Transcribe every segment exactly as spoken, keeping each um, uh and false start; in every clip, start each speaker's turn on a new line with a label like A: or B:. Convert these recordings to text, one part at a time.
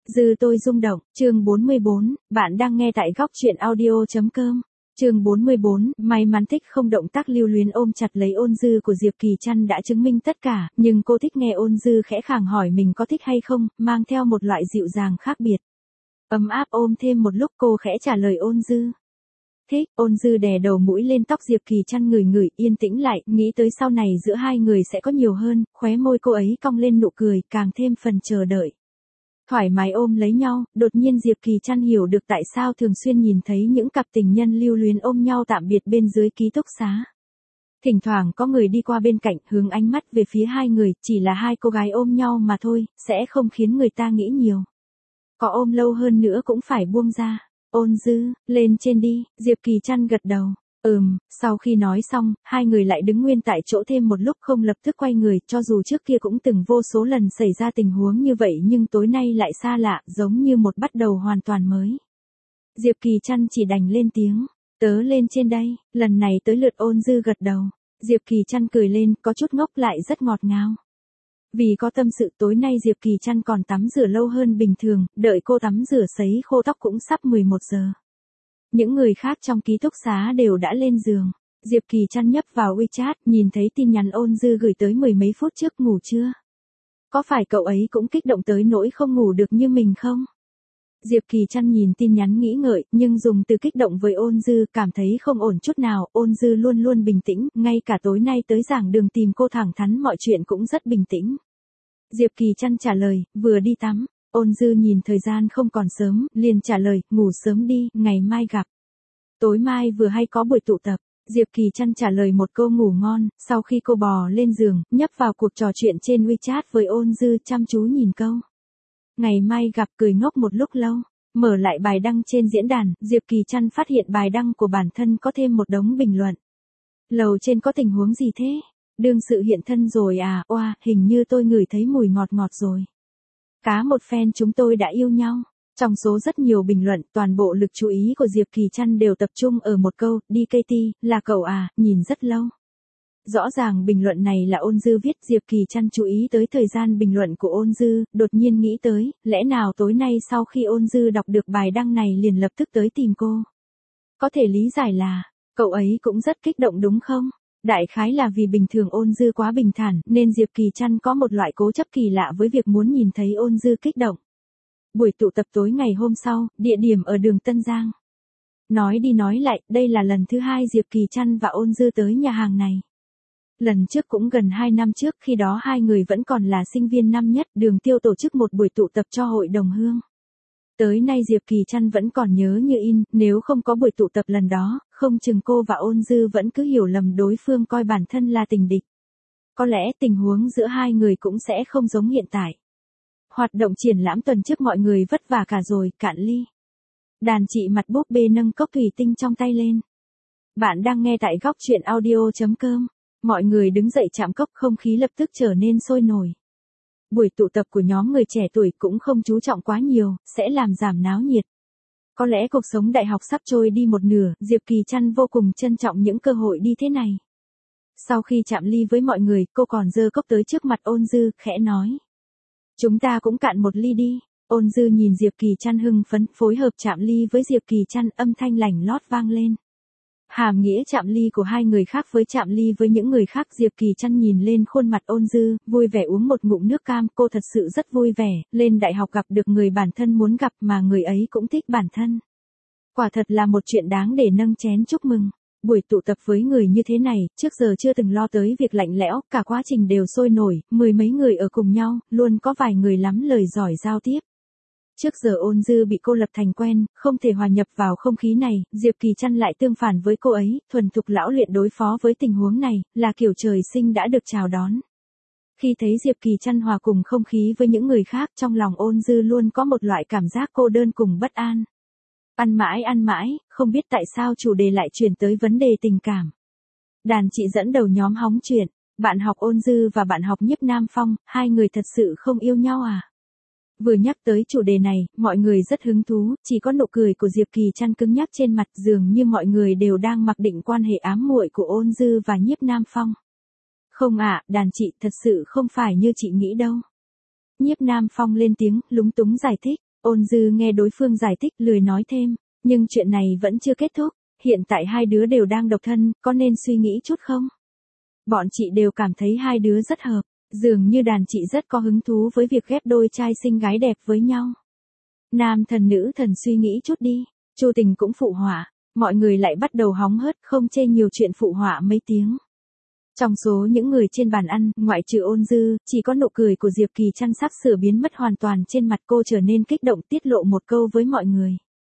A: Dư tôi rung động, chương bốn mươi bốn, bạn đang nghe tại góc truyện audio.com. Chương bốn mươi bốn, may mắn thích không động tác lưu luyến ôm chặt lấy Ôn Dư của Diệp Kỳ Trăn đã chứng minh tất cả, nhưng cô thích nghe Ôn Dư khẽ khàng hỏi mình có thích hay không, mang theo một loại dịu dàng khác biệt. Ấm áp ôm thêm một lúc cô khẽ trả lời Ôn Dư. Thích, Ôn Dư đè đầu mũi lên tóc Diệp Kỳ Trăn ngửi ngửi, yên tĩnh lại, nghĩ tới sau này giữa hai người sẽ có nhiều hơn, khóe môi cô ấy cong lên nụ cười, càng thêm phần chờ đợi. Thoải mái ôm lấy nhau, đột nhiên Diệp Kỳ Trăn hiểu được tại sao thường xuyên nhìn thấy những cặp tình nhân lưu luyến ôm nhau tạm biệt bên dưới ký túc xá. Thỉnh thoảng có người đi qua bên cạnh hướng ánh mắt về phía hai người, chỉ là hai cô gái ôm nhau mà thôi, sẽ không khiến người ta nghĩ nhiều. Có ôm lâu hơn nữa cũng phải buông ra. Ôn Dư, lên trên đi, Diệp Kỳ Trăn gật đầu. Ừm, sau khi nói xong, hai người lại đứng nguyên tại chỗ thêm một lúc không lập tức quay người, cho dù trước kia cũng từng vô số lần xảy ra tình huống như vậy nhưng tối nay lại xa lạ, giống như một bắt đầu hoàn toàn mới. Diệp Kỳ Trăn chỉ đành lên tiếng, tớ lên trên đây, lần này tới lượt Ôn Dư gật đầu. Diệp Kỳ Trăn cười lên, có chút ngốc lại rất ngọt ngào. Vì có tâm sự tối nay Diệp Kỳ Trăn còn tắm rửa lâu hơn bình thường, đợi cô tắm rửa sấy khô tóc cũng sắp mười một giờ. Những người khác trong ký túc xá đều đã lên giường. Diệp Kỳ Trăn nhấp vào WeChat, nhìn thấy tin nhắn Ôn Dư gửi tới mười mấy phút trước, ngủ chưa? Có phải cậu ấy cũng kích động tới nỗi không ngủ được như mình không? Diệp Kỳ Trăn nhìn tin nhắn nghĩ ngợi, nhưng dùng từ kích động với Ôn Dư cảm thấy không ổn chút nào. Ôn Dư luôn luôn bình tĩnh, ngay cả tối nay tới giảng đường tìm cô thẳng thắn mọi chuyện cũng rất bình tĩnh. Diệp Kỳ Trăn trả lời, vừa đi tắm. Ôn Dư nhìn thời gian không còn sớm, liền trả lời, ngủ sớm đi, ngày mai gặp. Tối mai vừa hay có buổi tụ tập. Diệp Kỳ Trăn trả lời một câu ngủ ngon, sau khi cô bò lên giường, nhấp vào cuộc trò chuyện trên WeChat với Ôn Dư, chăm chú nhìn câu. Ngày mai gặp, cười ngốc một lúc lâu. Mở lại bài đăng trên diễn đàn, Diệp Kỳ Trăn phát hiện bài đăng của bản thân có thêm một đống bình luận. Lầu trên có tình huống gì thế? Đương sự hiện thân rồi à, oa, hình như tôi ngửi thấy mùi ngọt ngọt rồi. Cá một fan chúng tôi đã yêu nhau. Trong số rất nhiều bình luận, toàn bộ lực chú ý của Diệp Kỳ Trăn đều tập trung ở một câu, đê ca tê, là cậu à, nhìn rất lâu. Rõ ràng bình luận này là Ôn Dư viết. Diệp Kỳ Trăn chú ý tới thời gian bình luận của Ôn Dư, đột nhiên nghĩ tới, lẽ nào tối nay sau khi Ôn Dư đọc được bài đăng này liền lập tức tới tìm cô. Có thể lý giải là, cậu ấy cũng rất kích động đúng không? Đại khái là vì bình thường Ôn Dư quá bình thản, nên Diệp Kỳ Trăn có một loại cố chấp kỳ lạ với việc muốn nhìn thấy Ôn Dư kích động. Buổi tụ tập tối ngày hôm sau, địa điểm ở đường Tân Giang. Nói đi nói lại, đây là lần thứ hai Diệp Kỳ Trăn và Ôn Dư tới nhà hàng này. Lần trước cũng gần hai năm trước, khi đó hai người vẫn còn là sinh viên năm nhất, Đường Tiêu tổ chức một buổi tụ tập cho hội đồng hương. Tới nay Diệp Kỳ Trăn vẫn còn nhớ như in, nếu không có buổi tụ tập lần đó, không chừng cô và Ôn Dư vẫn cứ hiểu lầm đối phương coi bản thân là tình địch. Có lẽ tình huống giữa hai người cũng sẽ không giống hiện tại. Hoạt động triển lãm tuần trước mọi người vất vả cả rồi, cạn ly. Đàn chị mặt búp bê nâng cốc thủy tinh trong tay lên. Bạn đang nghe tại góc truyện audio.com. Mọi người đứng dậy chạm cốc, không khí lập tức trở nên sôi nổi. Buổi tụ tập của nhóm người trẻ tuổi cũng không chú trọng quá nhiều, sẽ làm giảm náo nhiệt. Có lẽ cuộc sống đại học sắp trôi đi một nửa, Diệp Kỳ Trăn vô cùng trân trọng những cơ hội đi thế này. Sau khi chạm ly với mọi người, cô còn giơ cốc tới trước mặt Ôn Dư, khẽ nói. Chúng ta cũng cạn một ly đi. Ôn Dư nhìn Diệp Kỳ Trăn hưng phấn, phối hợp chạm ly với Diệp Kỳ Trăn, âm thanh lành lót vang lên. Hàm nghĩa chạm ly của hai người khác với chạm ly với những người khác. Diệp Kỳ Trăn nhìn lên khuôn mặt Ôn Dư, vui vẻ uống một ngụm nước cam, cô thật sự rất vui vẻ, lên đại học gặp được người bản thân muốn gặp mà người ấy cũng thích bản thân. Quả thật là một chuyện đáng để nâng chén chúc mừng. Buổi tụ tập với người như thế này, trước giờ chưa từng lo tới việc lạnh lẽo, cả quá trình đều sôi nổi, mười mấy người ở cùng nhau, luôn có vài người lắm lời giỏi giao tiếp. Trước giờ Ôn Dư bị cô lập thành quen, không thể hòa nhập vào không khí này, Diệp Kỳ Trăn lại tương phản với cô ấy, thuần thục lão luyện đối phó với tình huống này, là kiểu trời sinh đã được chào đón. Khi thấy Diệp Kỳ Trăn hòa cùng không khí với những người khác, trong lòng Ôn Dư luôn có một loại cảm giác cô đơn cùng bất an. Ăn mãi ăn mãi, không biết tại sao chủ đề lại chuyển tới vấn đề tình cảm. Đàn chị dẫn đầu nhóm hóng chuyện, bạn học Ôn Dư và bạn học Nhiếp Nam Phong, hai người thật sự không yêu nhau à? Vừa nhắc tới chủ đề này, mọi người rất hứng thú, chỉ có nụ cười của Diệp Kỳ Trăn cứng nhắc trên mặt, dường như mọi người đều đang mặc định quan hệ ám muội của Ôn Dư và Nhiếp Nam Phong. Không ạ, à, đàn chị thật sự không phải như chị nghĩ đâu. Nhiếp Nam Phong lên tiếng, lúng túng giải thích. Ôn Dư nghe đối phương giải thích lười nói thêm, nhưng chuyện này vẫn chưa kết thúc, hiện tại hai đứa đều đang độc thân, có nên suy nghĩ chút không? Bọn chị đều cảm thấy hai đứa rất hợp, dường như đàn chị rất có hứng thú với việc ghép đôi trai xinh gái đẹp với nhau. Nam thần nữ thần suy nghĩ chút đi, Chu Tình cũng phụ họa, mọi người lại bắt đầu hóng hớt không chê nhiều chuyện phụ họa mấy tiếng. Trong số những người trên bàn ăn, ngoại trừ Ôn Dư, chỉ có nụ cười của Diệp Kỳ Trăn sắp sửa biến mất hoàn toàn trên mặt cô trở nên kích động tiết lộ một câu với mọi người.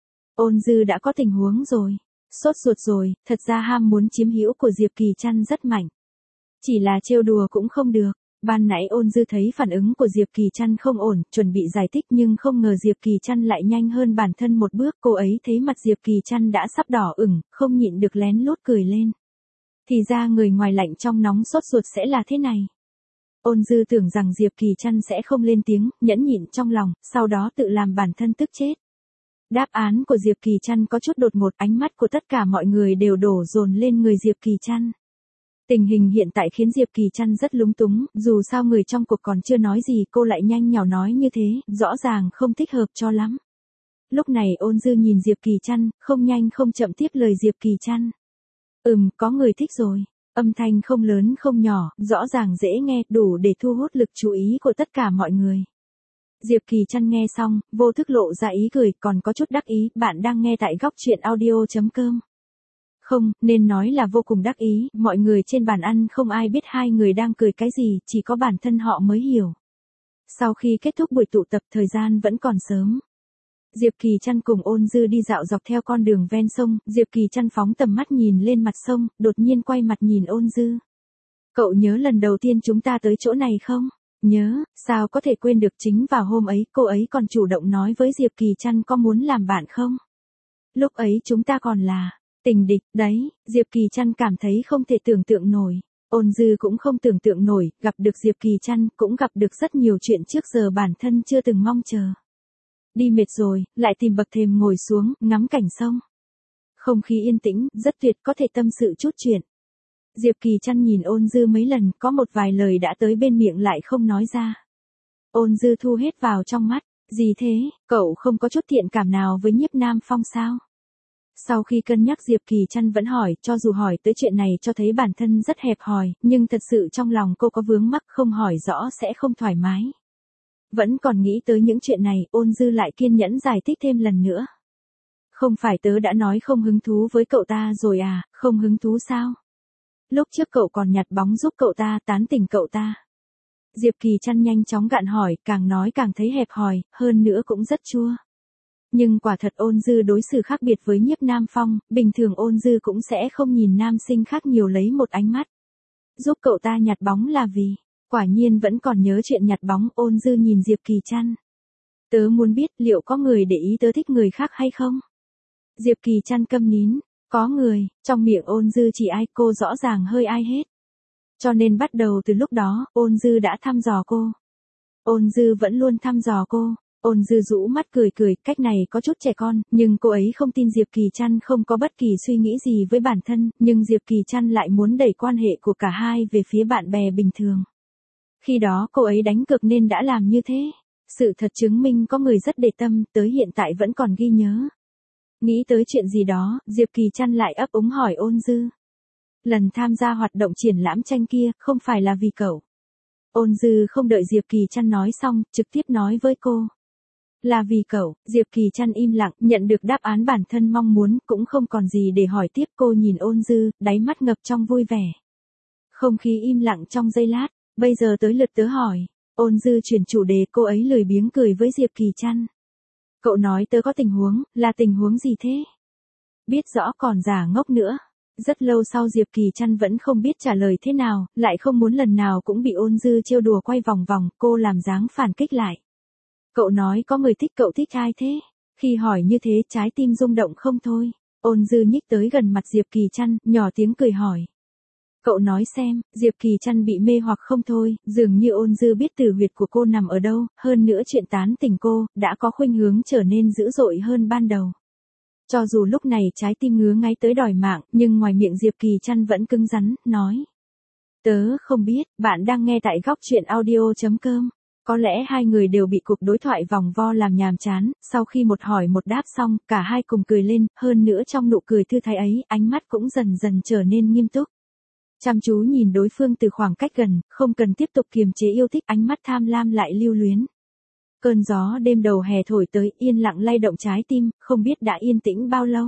A: Ôn Dư đã có tình huống rồi, sốt ruột rồi, thật ra ham muốn chiếm hữu của Diệp Kỳ Trăn rất mạnh. Chỉ là trêu đùa cũng không được. Ban nãy Ôn Dư thấy phản ứng của Diệp Kỳ Trăn không ổn, chuẩn bị giải thích nhưng không ngờ Diệp Kỳ Trăn lại nhanh hơn bản thân một bước. Cô ấy thấy mặt Diệp Kỳ Trăn đã sắp đỏ ửng, không nhịn được lén lút cười lên. Thì ra người ngoài lạnh trong nóng sốt ruột sẽ là thế này. Ôn Dư tưởng rằng Diệp Kỳ Trăn sẽ không lên tiếng, nhẫn nhịn trong lòng, sau đó tự làm bản thân tức chết. Đáp án của Diệp Kỳ Trăn có chút đột ngột, ánh mắt của tất cả mọi người đều đổ dồn lên người Diệp Kỳ Trăn. Tình hình hiện tại khiến Diệp Kỳ Trăn rất lúng túng, dù sao người trong cuộc còn chưa nói gì cô lại nhanh nhảu nói như thế, rõ ràng không thích hợp cho lắm. Lúc này Ôn Dư nhìn Diệp Kỳ Trăn, không nhanh không chậm tiếp lời Diệp Kỳ Trăn. Ừm, có người thích rồi. Âm thanh không lớn không nhỏ, rõ ràng dễ nghe, đủ để thu hút lực chú ý của tất cả mọi người. Diệp Kỳ Trăn nghe xong, vô thức lộ ra ý cười, còn có chút đắc ý. Bạn đang nghe tại góc truyện audio chấm com. Không, nên nói là vô cùng đắc ý, mọi người trên bàn ăn không ai biết hai người đang cười cái gì, chỉ có bản thân họ mới hiểu. Sau khi kết thúc buổi tụ tập, thời gian vẫn còn sớm. Diệp Kỳ Trăn cùng Ôn Dư đi dạo dọc theo con đường ven sông, Diệp Kỳ Trăn phóng tầm mắt nhìn lên mặt sông, đột nhiên quay mặt nhìn Ôn Dư. Cậu nhớ lần đầu tiên chúng ta tới chỗ này không? Nhớ, sao có thể quên được, chính vào hôm ấy, cô ấy còn chủ động nói với Diệp Kỳ Trăn có muốn làm bạn không? Lúc ấy chúng ta còn là tình địch, đấy, Diệp Kỳ Trăn cảm thấy không thể tưởng tượng nổi. Ôn Dư cũng không tưởng tượng nổi, gặp được Diệp Kỳ Trăn, cũng gặp được rất nhiều chuyện trước giờ bản thân chưa từng mong chờ. Đi mệt rồi, lại tìm bậc thềm ngồi xuống, ngắm cảnh sông. Không khí yên tĩnh, rất tuyệt, có thể tâm sự chút chuyện. Diệp Kỳ Trăn nhìn Ôn Dư mấy lần, có một vài lời đã tới bên miệng lại không nói ra. Ôn Dư thu hết vào trong mắt, gì thế, cậu không có chút thiện cảm nào với Nhiếp Nam Phong sao? Sau khi cân nhắc Diệp Kỳ Trăn vẫn hỏi, cho dù hỏi tới chuyện này cho thấy bản thân rất hẹp hòi, nhưng thật sự trong lòng cô có vướng mắc, không hỏi rõ sẽ không thoải mái. Vẫn còn nghĩ tới những chuyện này, Ôn Dư lại kiên nhẫn giải thích thêm lần nữa. Không phải tớ đã nói không hứng thú với cậu ta rồi à, không hứng thú sao? Lúc trước cậu còn nhặt bóng giúp cậu ta, tán tỉnh cậu ta. Diệp Kỳ Trăn nhanh chóng gạn hỏi, càng nói càng thấy hẹp hòi, hơn nữa cũng rất chua. Nhưng quả thật Ôn Dư đối xử khác biệt với Nhiếp Nam Phong, bình thường Ôn Dư cũng sẽ không nhìn nam sinh khác nhiều lấy một ánh mắt. Giúp cậu ta nhặt bóng là vì, quả nhiên vẫn còn nhớ chuyện nhặt bóng. Ôn Dư nhìn Diệp Kỳ Trăn. Tớ muốn biết liệu có người để ý tớ thích người khác hay không? Diệp Kỳ Trăn câm nín, có người, trong miệng Ôn Dư chỉ ai, cô rõ ràng hơi ai hết. Cho nên bắt đầu từ lúc đó, Ôn Dư đã thăm dò cô. Ôn Dư vẫn luôn thăm dò cô. Ôn Dư rũ mắt cười cười, cách này có chút trẻ con, nhưng cô ấy không tin Diệp Kỳ Trăn không có bất kỳ suy nghĩ gì với bản thân, nhưng Diệp Kỳ Trăn lại muốn đẩy quan hệ của cả hai về phía bạn bè bình thường. Khi đó cô ấy đánh cược nên đã làm như thế. Sự thật chứng minh có người rất để tâm, tới hiện tại vẫn còn ghi nhớ. Nghĩ tới chuyện gì đó, Diệp Kỳ Trăn lại ấp úng hỏi Ôn Dư. Lần tham gia hoạt động triển lãm tranh kia, không phải là vì cậu. Ôn Dư không đợi Diệp Kỳ Trăn nói xong, trực tiếp nói với cô. Là vì cậu. Diệp Kỳ Trăn im lặng, nhận được đáp án bản thân mong muốn, cũng không còn gì để hỏi tiếp. Cô nhìn Ôn Dư, đáy mắt ngập trong vui vẻ. Không khí im lặng trong giây lát, bây giờ tới lượt tớ hỏi. Ôn Dư chuyển chủ đề, cô ấy lười biếng cười với Diệp Kỳ Trăn. Cậu nói tớ có tình huống, là tình huống gì thế? Biết rõ còn giả ngốc nữa. Rất lâu sau Diệp Kỳ Trăn vẫn không biết trả lời thế nào, lại không muốn lần nào cũng bị Ôn Dư trêu đùa quay vòng vòng, cô làm dáng phản kích lại. Cậu nói có người thích, cậu thích ai thế? Khi hỏi như thế trái tim rung động không thôi. Ôn Dư nhích tới gần mặt Diệp Kỳ Trăn, nhỏ tiếng cười hỏi. Cậu nói xem. Diệp Kỳ Trăn bị mê hoặc không thôi, dường như Ôn Dư biết tử huyệt của cô nằm ở đâu, hơn nữa chuyện tán tỉnh cô, đã có khuynh hướng trở nên dữ dội hơn ban đầu. Cho dù lúc này trái tim ngứa ngáy tới đòi mạng, nhưng ngoài miệng Diệp Kỳ Trăn vẫn cứng rắn, nói. Tớ không biết, bạn đang nghe tại góc truyện audio chấm com. Có lẽ hai người đều bị cuộc đối thoại vòng vo làm nhàm chán, sau khi một hỏi một đáp xong, cả hai cùng cười lên, hơn nữa trong nụ cười thư thái ấy, ánh mắt cũng dần dần trở nên nghiêm túc. Chăm chú nhìn đối phương từ khoảng cách gần, không cần tiếp tục kiềm chế yêu thích, ánh mắt tham lam lại lưu luyến. Cơn gió đêm đầu hè thổi tới, yên lặng lay động trái tim, không biết đã yên tĩnh bao lâu.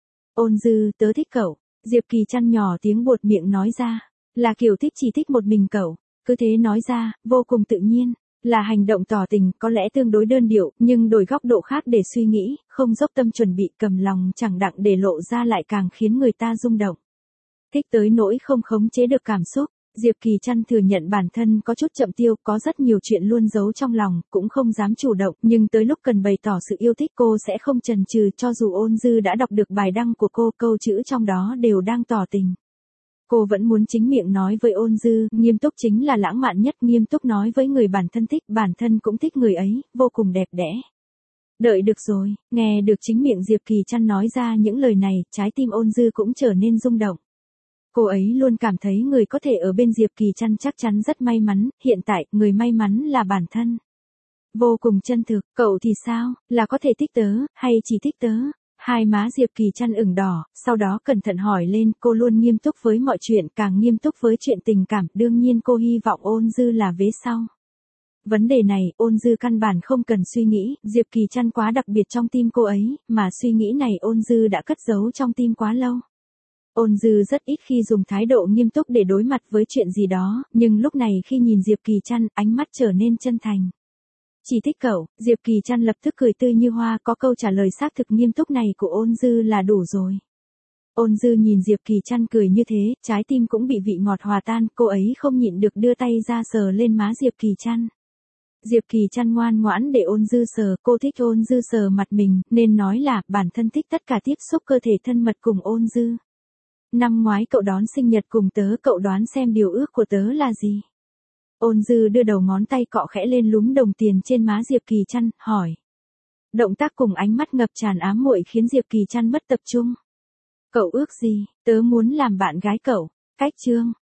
A: Ôn Dư, tớ thích cậu. Diệp Kỳ Trăn nhỏ tiếng buột miệng nói ra. Là kiểu thích chỉ thích một mình cậu. Cứ thế nói ra, vô cùng tự nhiên. Là hành động tỏ tình, có lẽ tương đối đơn điệu, nhưng đổi góc độ khác để suy nghĩ, không dốc tâm chuẩn bị, cầm lòng chẳng đặng để lộ ra lại càng khiến người ta rung động. Thích tới nỗi không khống chế được cảm xúc. Diệp Kỳ Trăn thừa nhận bản thân có chút chậm tiêu, có rất nhiều chuyện luôn giấu trong lòng, cũng không dám chủ động, nhưng tới lúc cần bày tỏ sự yêu thích cô sẽ không chần chừ, cho dù Ôn Dư đã đọc được bài đăng của cô, câu chữ trong đó đều đang tỏ tình. Cô vẫn muốn chính miệng nói với Ôn Dư, nghiêm túc chính là lãng mạn nhất, nghiêm túc nói với người bản thân thích, bản thân cũng thích người ấy, vô cùng đẹp đẽ. Đợi được rồi, nghe được chính miệng Diệp Kỳ Trăn nói ra những lời này, trái tim Ôn Dư cũng trở nên rung động. Cô ấy luôn cảm thấy người có thể ở bên Diệp Kỳ Trăn chắc chắn rất may mắn, hiện tại, người may mắn là bản thân. Vô cùng chân thực, cậu thì sao, là có thể thích tớ, hay chỉ thích tớ? Hai má Diệp Kỳ Trăn ửng đỏ, sau đó cẩn thận hỏi lên, cô luôn nghiêm túc với mọi chuyện, càng nghiêm túc với chuyện tình cảm, đương nhiên cô hy vọng Ôn Dư là vế sau. Vấn đề này, Ôn Dư căn bản không cần suy nghĩ, Diệp Kỳ Trăn quá đặc biệt trong tim cô ấy, mà suy nghĩ này Ôn Dư đã cất giấu trong tim quá lâu. Ôn Dư rất ít khi dùng thái độ nghiêm túc để đối mặt với chuyện gì đó, nhưng lúc này khi nhìn Diệp Kỳ Trăn, ánh mắt trở nên chân thành. Chỉ thích cậu, Diệp Kỳ Trăn lập tức cười tươi như hoa, có câu trả lời xác thực nghiêm túc này của Ôn Dư là đủ rồi. Ôn Dư nhìn Diệp Kỳ Trăn cười như thế, trái tim cũng bị vị ngọt hòa tan, cô ấy không nhịn được đưa tay ra sờ lên má Diệp Kỳ Trăn. Diệp Kỳ Trăn ngoan ngoãn để Ôn Dư sờ, cô thích Ôn Dư sờ mặt mình, nên nói là bản thân thích tất cả tiếp xúc cơ thể thân mật cùng Ôn Dư. Năm ngoái cậu đón sinh nhật cùng tớ, cậu đoán xem điều ước của tớ là gì? Ôn Dư đưa đầu ngón tay cọ khẽ lên lúm đồng tiền trên má Diệp Kỳ Trăn, hỏi. Động tác cùng ánh mắt ngập tràn ám muội khiến Diệp Kỳ Trăn mất tập trung. Cậu ước gì? Tớ muốn làm bạn gái cậu. Cách chương.